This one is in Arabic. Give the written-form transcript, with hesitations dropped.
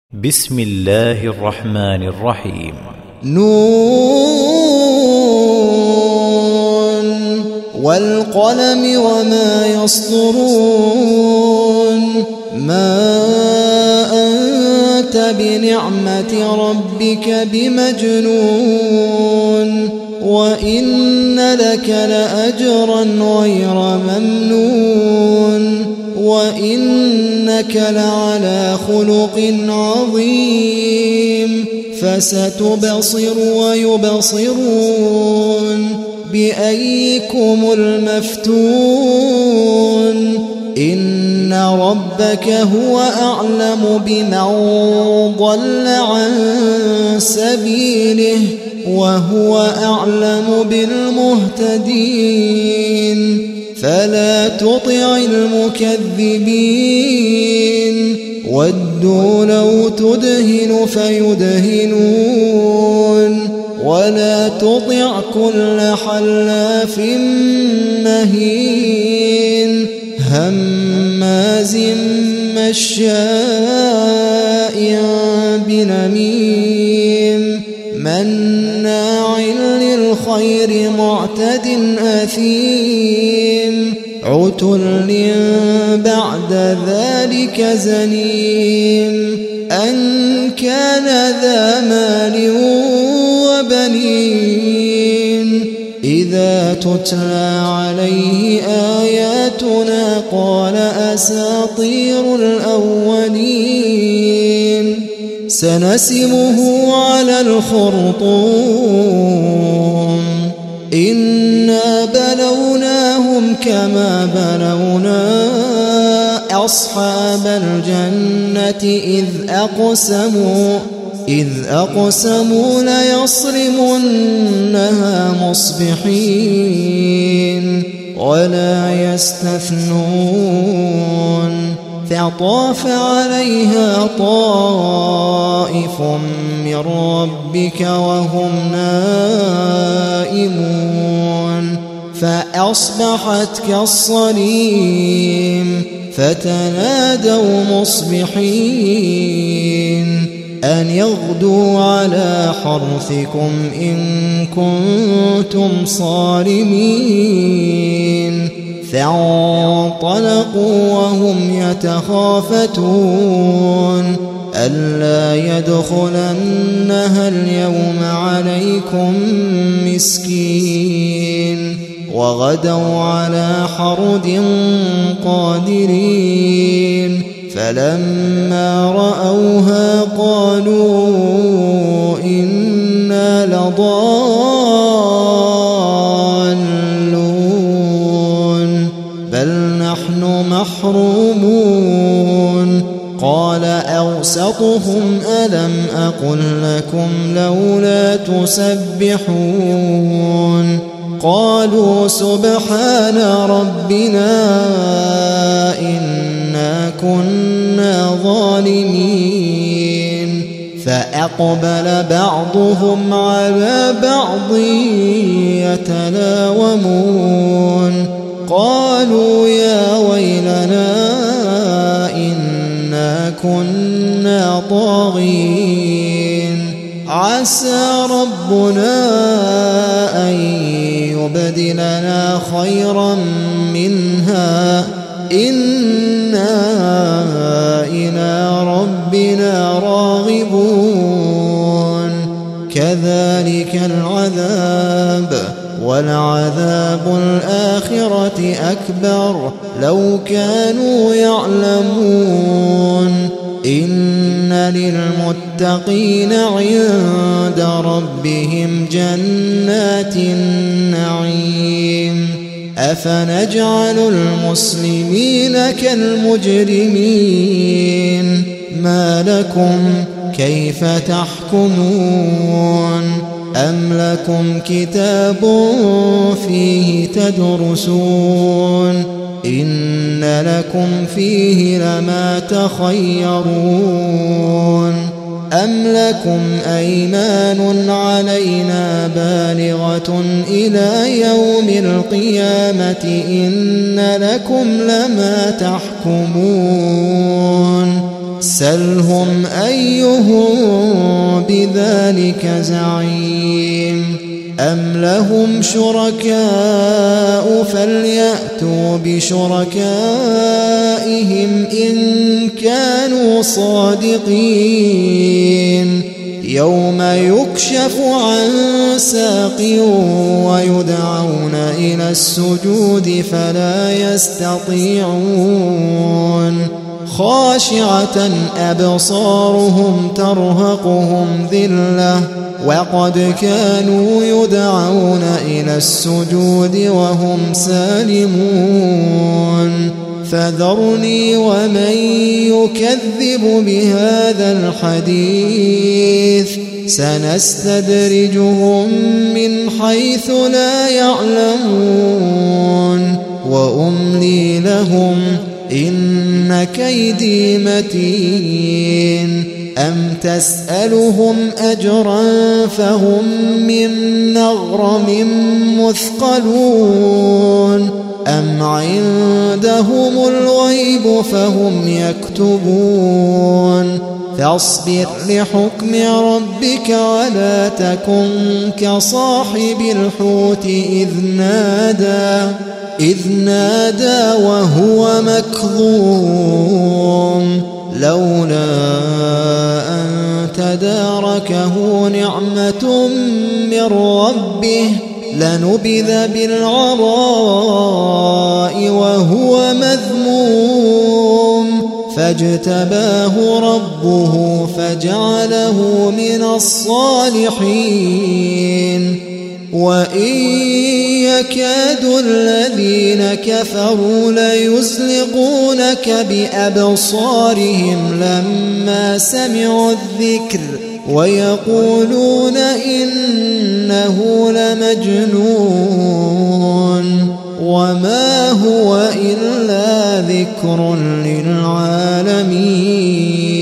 بسم الله الرحمن الرحيم. نون والقلم وما يسطرون ما أنت بنعمة ربك بمجنون وإن لك لأجرا غير ممنون وإنك لعلى خلق عظيم فستبصر ويبصرون بأيكم المفتون إن ربك هو أعلم بمن ضل عن سبيله وهو أعلم بالمهتدين فلا تطع المكذبين ودوا لو تدهن فيدهنون ولا تطع كل حلاف مهين هماز مشاء بنميم مناع للخير معتد أثيم عتل بعد ذلك زنيم أن كان ذا مال وبنين إذا تتلى عليه آياتنا قال أساطير الأولين سنسمه على الخرطوم إنا بلوناهم كما بلونا أصحاب الجنة إذ أقسموا ليصرمنها مصبحين ولا يستثنون فطاف عليها طائف من ربك وهم نائمون فأصبحت كالصريم فتنادوا مصبحين أن يغدوا على حرثكم إن كنتم صارمين فانطلقوا وهم يتخافتون ألا يدخلنها اليوم عليكم مسكين وغدوا على حرد قادرين فلما رأوها قالوا إنا لضالون بل نحن محرومون قال أوسطهم ألم أقل لكم لولا تسبحون قالوا سبحان ربنا إنا كنا ظالمين فأقبل بعضهم على بعض يتلاومون قالوا يا ويلنا إنا كنا طاغين عسى ربنا أن يبدلنا خيرا منها إنا إلى ربنا راغبون كذلك العذاب ولعذاب الآخرة أكبر لو كانوا يعلمون إن للمتقين عند ربهم جنات النعيم أفنجعل المسلمين كالمجرمين ما لكم كيف تحكمون أم لكم كتاب فيه تدرسون إن لكم فيه لما تخيرون أم لكم أيمان علينا بالغة إلى يوم القيامة إن لكم لما تحكمون سلهم أيهم بذلك زعيم أم لهم شركاء فليأتوا بشركائهم إن كانوا صادقين يوم يكشف عن ساق ويدعون إلى السجود فلا يستطيعون خاشعة أبصارهم ترهقهم ذلة وقد كانوا يدعون إلى السجود وهم سالمون فذرني ومن يكذب بهذا الحديث سنستدرجهم من حيث لا يعلمون وأملي لهم إن كيدي متين أم تسألهم أجرا فهم من مغرم مثقلون أم عندهم الغيب فهم يكتبون فاصبر لحكم ربك ولا تكن كصاحب الحوت إذ نادى وهو مكظوم لولا أن تداركه نعمة من ربه لنبذ بالعراء وهو مذموم فاجتباه ربه فجعله من الصالحين وإن يكاد الذين كفروا ليزلقونك بأبصارهم لما سمعوا الذكر ويقولون إنه لمجنون وما هو إلا ذكر للعالمين